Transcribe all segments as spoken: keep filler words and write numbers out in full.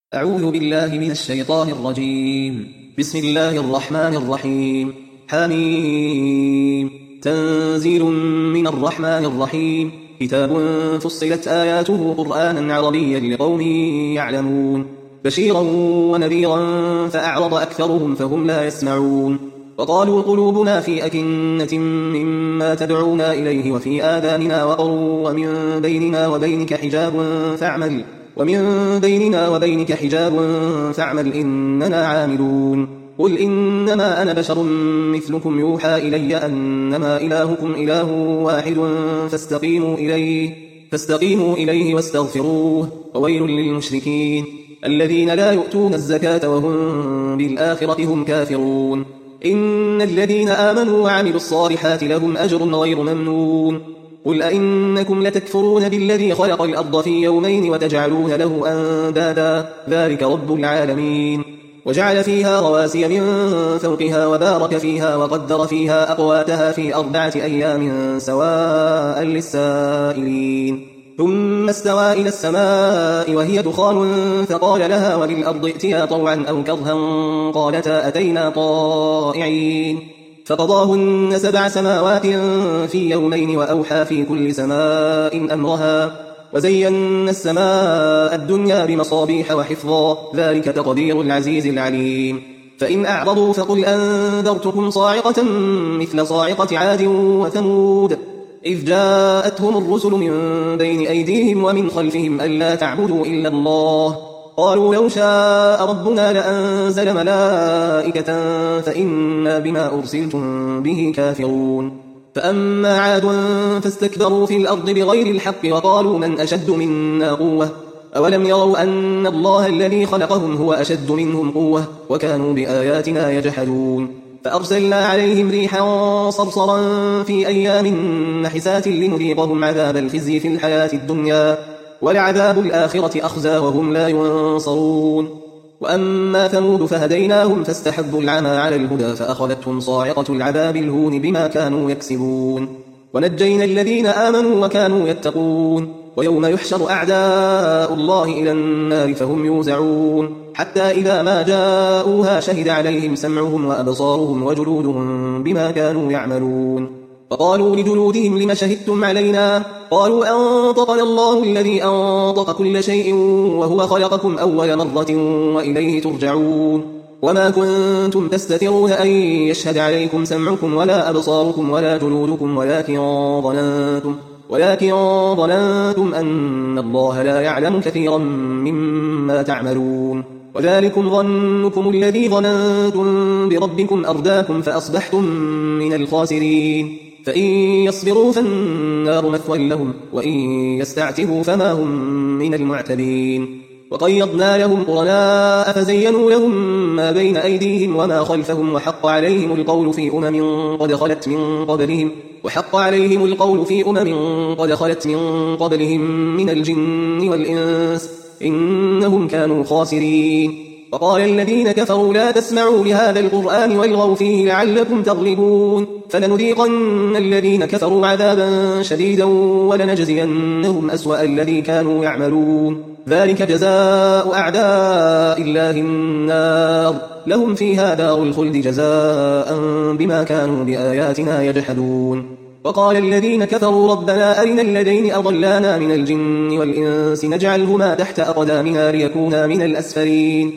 أعوذ بالله من الشيطان الرجيم. بسم الله الرحمن الرحيم. حميم. تنزيل من الرحمن الرحيم. كتاب فصلت آياته قرآنا عربيا لقوم يعلمون، بشيرا ونذيرا فأعرض أكثرهم فهم لا يسمعون. وقالوا قلوبنا في أكنة مما تدعونا إليه وفي آذاننا وقر ومن بيننا وبينك حجاب فاعمل ومن بيننا وبينك حجاب فاعمل إننا عاملون. قل إنما أنا بشر مثلكم يوحى إلي أنما إلهكم إله واحد فاستقيموا إليه فاستقيموا إليه واستغفروه وويل للمشركين الذين لا يؤتون الزكاة وهم بالآخرة هم كافرون. إن الذين آمنوا وعملوا الصالحات لهم أجر غير ممنون. قل أئنكم لتكفرون بالذي خلق الأرض في يومين وتجعلون له أندادا ذلك رب العالمين. وجعل فيها رواسي من فوقها وبارك فيها وقدر فيها أقواتها في أربعة أيام سواء للسائلين. ثم استوى إلى السماء وهي دخان فقال لها وللأرض ائتيا طوعا أو كرها قالتا أتينا طائعين. فقضاهن سبع سماوات في يومين وأوحى في كل سماء أمرها وزينا السماء الدنيا بمصابيح وحفظا ذلك تقدير العزيز العليم. فإن أعرضوا فقل أنذرتكم صاعقة مثل صاعقة عاد وثمود إذ جاءتهم الرسل من بين أيديهم ومن خلفهم ألا تعبدوا إلا الله قالوا لو شاء ربنا لأنزل ملائكة فإنا بما أرسلتم به كافرون. فأما عاد فاستكبروا في الأرض بغير الحق وقالوا من أشد منا قوة أولم يروا أن الله الذي خلقهم هو أشد منهم قوة وكانوا بآياتنا يجحدون. فأرسلنا عليهم ريحا صرصرا في أيام نحسات لنذيقهم عذاب الخزي في الحياة الدنيا ولعذاب الآخرة أخزى وهم لا ينصرون. وأما ثمود فهديناهم فاستحبوا العمى على الهدى فأخذتهم صاعقة العذاب الهون بما كانوا يكسبون. ونجينا الذين آمنوا وكانوا يتقون. ويوم يحشر أعداء الله إلى النار فهم يوزعون حتى إذا ما جاءوها شهد عليهم سمعهم وأبصارهم وجلودهم بما كانوا يعملون. فقالوا لجلودهم لم شهدتم علينا قالوا أنطقنا الله الذي أنطق كل شيء وهو خلقكم أول مرة وإليه ترجعون. وما كنتم تستترون أن يشهد عليكم سمعكم ولا أبصاركم ولا جلودكم ولكن ظننتم ولكن ظننتم أن الله لا يعلم كثيرا مما تعملون. وذلكم ظنكم الذي ظننتم بربكم أرداكم فأصبحتم من الخاسرين. فإن يصبروا فالنار مثوى لهم وإن يستعتبوا فما هم من المعتبين. وقيضنا لهم قرناء فزينوا لهم ما بين أيديهم وما خلفهم وحق عليهم القول في أمم قد خلت من قبلهم وحق عليهم القول في أمم قد خلت من قبلهم من الجن والإنس إنهم كانوا خاسرين. وقال الذين كفروا لا تسمعوا لهذا القرآن والغوا فيه لعلكم تغلبون. فلنذيقن الذين كفروا عذابا شديدا ولنجزينهم أسوأ الذي كانوا يعملون. ذلك جزاء أعداء الله النار لهم فيها دار الخلد جزاء بما كانوا بآياتنا يجحدون. وقال الذين كفروا ربنا أرنا الذين أضلانا من الجن والإنس نجعلهما تحت أقدامنا ليكونا من الأسفلين.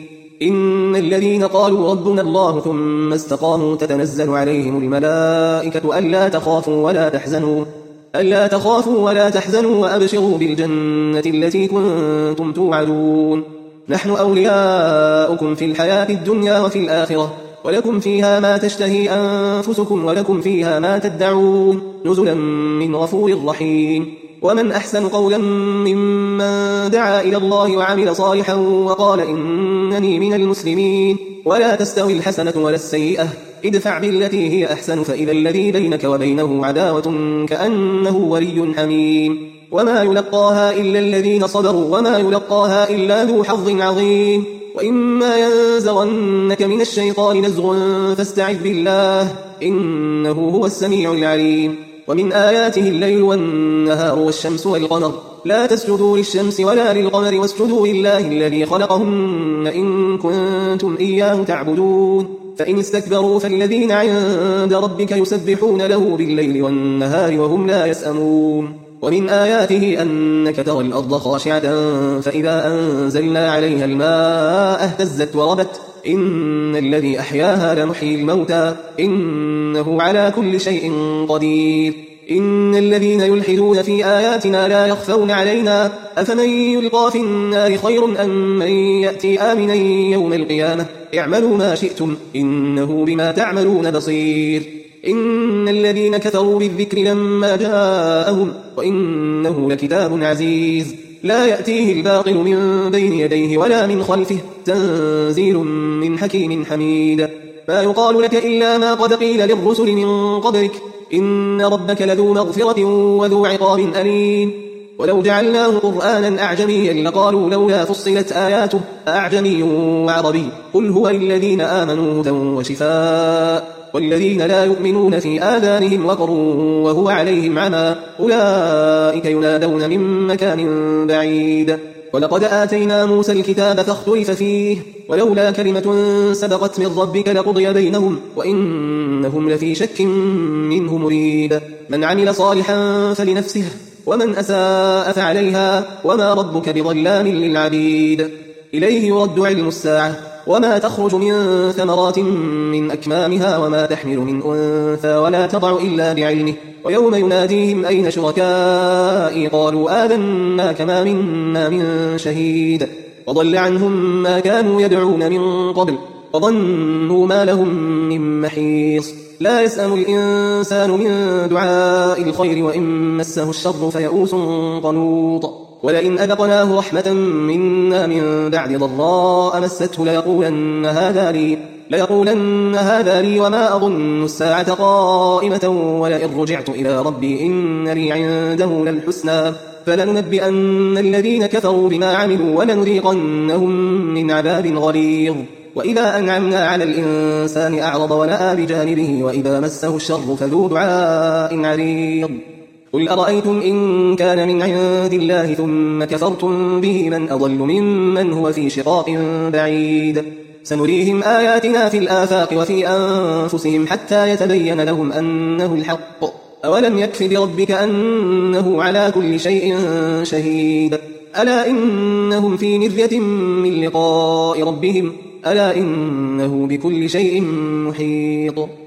إن الذين قالوا ربنا الله ثم استقاموا تتنزل عليهم الملائكة ألا تخافوا ولا تحزنوا ألا تخافوا ولا تحزنوا وأبشروا بالجنة التي كنتم توعدون. نحن أولياؤكم في الحياة الدنيا وفي الآخرة ولكم فيها ما تشتهي أنفسكم ولكم فيها ما تدعون نزلا من غفور رحيم. ومن أحسن قولا ممن دعا إلى الله وعمل صالحا وقال إنني من المسلمين. ولا تستوي الحسنة ولا السيئة ادفع بالتي هي أحسن فإذا الذي بينك وبينه عداوة كأنه ولي حميم. وما يلقاها إلا الذين صبروا وما يلقاها إلا ذو حظ عظيم. وإما ينزغنك من الشيطان نزغ فاستعذ بالله إنه هو السميع العليم. ومن آياته الليل والنهار والشمس والقمر لا تسجدوا للشمس ولا للقمر واسجدوا لله الذي خلقهن إن كنتم إياه تعبدون فإن استكبروا فالذين عند ربك يسبحون له بالليل والنهار وهم لا يسأمون ومن آياته أنك ترى الأرض خاشعة فإذا أنزلنا عليها الماء اهتزت وربت إن الذي أحياها لمحيي الموتى إنه على كل شيء قدير إن الذين يلحدون في آياتنا لا يخفون علينا أفمن يلقى في النار خير أم من يأتي آمنا يوم القيامة اعملوا ما شئتم إنه بما تعملون بصير إن الذين كفروا بالذكر لما جاءهم وإنه لكتاب عزيز لا يأتيه الباطل من بين يديه ولا من خلفه تنزيل من حكيم حميد ما يقال لك إلا ما قد قيل للرسل من قبلك إن ربك لذو مغفرة وذو عقاب أليم ولو جعلناه قرآنا أعجميا لقالوا لولا فصلت آياته أعجمي وعربي قل هو للذين آمنوا هدى وشفاء والذين لا يؤمنون في آذانهم وقر وهو عليهم عمى أولئك ينادون من مكان بعيد ولقد آتينا موسى الكتاب فاختلف فيه ولولا كلمة سبقت من ربك لقضي بينهم وإنهم لفي شك منه مريب من عمل صالحا فلنفسه ومن أساء فعليها وما ربك بظلام للعبيد إليه يرد علم الساعة وما تخرج من ثمرات من أكمامها وما تحمل من أنثى ولا تضع إلا بعلمه ويوم يناديهم أين شركائي قالوا آذنا كما منا من شهيد وضل عنهم ما كانوا يدعون من قبل وظنوا ما لهم من محيص لا يسأم الإنسان من دعاء الخير وإن مسه الشر فيئوس قنوط ولئن أذقناه رحمة منا من بعد ضراء مسته ليقولن هذا لي ليقولن هذا لي وما أظن الساعة قائمة ولئن رجعت إلى ربي إن لي عنده للحسنى فلننبئن الذين كفروا بما عملوا ولنذيقنهم من عذاب غليظ وإذا أنعمنا على الإنسان أعرض ونأى بجانبه وإذا مسه الشر فذو دعاء عريض قل أرأيتم إن كان من عند الله ثم كفرتم به من أضل ممن هو في شقاق بعيد سنريهم آياتنا في الآفاق وفي أنفسهم حتى يتبين لهم أنه الحق أولم يكف بربك أنه على كل شيء شهيد ألا إنهم في مرية من لقاء ربهم ألا إنه بكل شيء محيط